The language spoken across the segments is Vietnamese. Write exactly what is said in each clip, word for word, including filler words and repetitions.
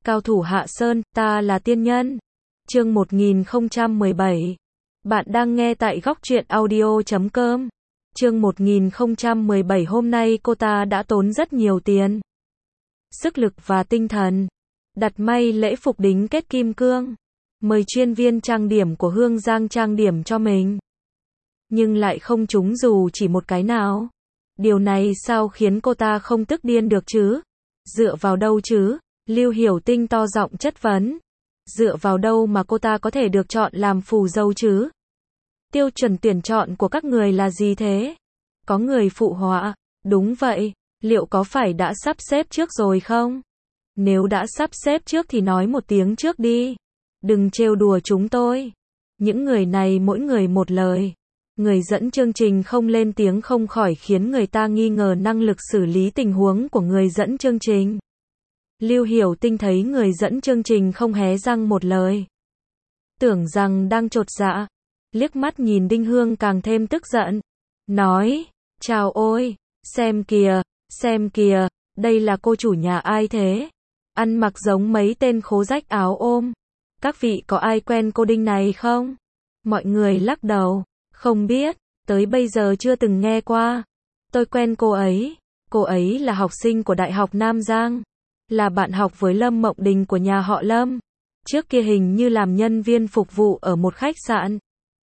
Cao thủ Hạ Sơn, ta là tiên nhân. Chương một nghìn không trăm mười bảy. Bạn đang nghe tại góc truyện audio chấm com. Chương một nghìn không trăm mười bảy. Hôm nay cô ta đã tốn rất nhiều tiền, sức lực và tinh thần, đặt may lễ phục đính kết kim cương, mời chuyên viên trang điểm của Hương Giang trang điểm cho mình. Nhưng lại không trúng dù chỉ một cái nào. Điều này sao khiến cô ta không tức điên được chứ? Dựa vào đâu chứ? Lưu Hiểu Tinh to giọng chất vấn. Dựa vào đâu mà cô ta có thể được chọn làm phù dâu chứ? Tiêu chuẩn tuyển chọn của các người là gì thế? Có người phụ họa. Đúng vậy, liệu có phải đã sắp xếp trước rồi không? Nếu đã sắp xếp trước thì nói một tiếng trước đi. Đừng trêu đùa chúng tôi. Những người này mỗi người một lời. Người dẫn chương trình không lên tiếng không khỏi khiến người ta nghi ngờ năng lực xử lý tình huống của người dẫn chương trình. Lưu Hiểu Tinh thấy người dẫn chương trình không hé răng một lời, tưởng rằng đang chột dạ, liếc mắt nhìn Đinh Hương càng thêm tức giận, nói, chào ôi, xem kìa, xem kìa, đây là cô chủ nhà ai thế? Ăn mặc giống mấy tên khố rách áo ôm. Các vị có ai quen cô Đinh này không? Mọi người lắc đầu, không biết, tới bây giờ chưa từng nghe qua. Tôi quen cô ấy, cô ấy là học sinh của Đại học Nam Giang, là bạn học với Lâm Mộng Đình của nhà họ Lâm. Trước kia hình như làm nhân viên phục vụ ở một khách sạn.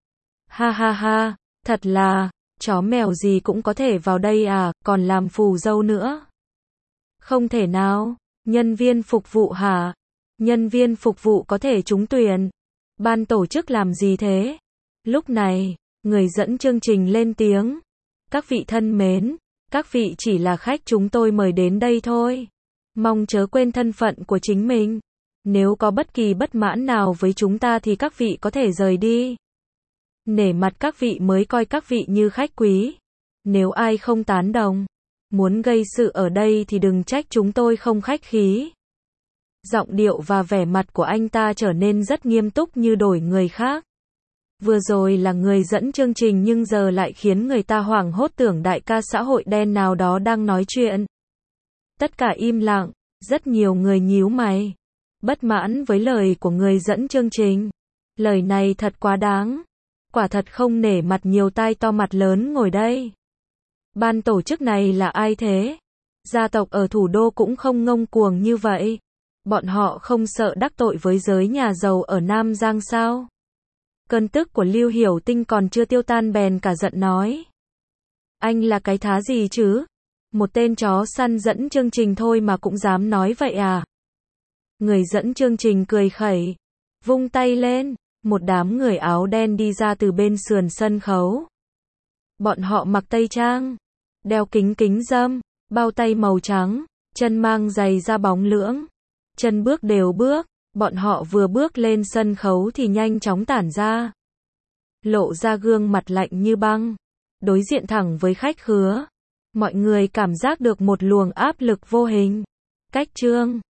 Ha ha ha, thật là, chó mèo gì cũng có thể vào đây à, còn làm phù dâu nữa. Không thể nào, nhân viên phục vụ hả? Nhân viên phục vụ có thể trúng tuyển. Ban tổ chức làm gì thế? Lúc này, người dẫn chương trình lên tiếng. Các vị thân mến, các vị chỉ là khách chúng tôi mời đến đây thôi. Mong chớ quên thân phận của chính mình. Nếu có bất kỳ bất mãn nào với chúng ta thì các vị có thể rời đi. Nể mặt các vị mới coi các vị như khách quý. Nếu ai không tán đồng, muốn gây sự ở đây thì đừng trách chúng tôi không khách khí. Giọng điệu và vẻ mặt của anh ta trở nên rất nghiêm túc như đổi người khác. Vừa rồi là người dẫn chương trình nhưng giờ lại khiến người ta hoảng hốt tưởng đại ca xã hội đen nào đó đang nói chuyện. Tất cả im lặng, rất nhiều người nhíu mày, bất mãn với lời của người dẫn chương trình. Lời này thật quá đáng, quả thật không nể mặt nhiều tai to mặt lớn ngồi đây. Ban tổ chức này là ai thế? Gia tộc ở thủ đô cũng không ngông cuồng như vậy. Bọn họ không sợ đắc tội với giới nhà giàu ở Nam Giang sao? Cơn tức của Lưu Hiểu Tinh còn chưa tiêu tan bèn cả giận nói. Anh là cái thá gì chứ? Một tên chó săn dẫn chương trình thôi mà cũng dám nói vậy à? Người dẫn chương trình cười khẩy, vung tay lên, một đám người áo đen đi ra từ bên sườn sân khấu. Bọn họ mặc tây trang, đeo kính kính râm, bao tay màu trắng, chân mang giày da bóng lưỡng, chân bước đều bước. Bọn họ vừa bước lên sân khấu thì nhanh chóng tản ra, lộ ra gương mặt lạnh như băng, đối diện thẳng với khách khứa. Mọi người cảm giác được một luồng áp lực vô hình. Cách trương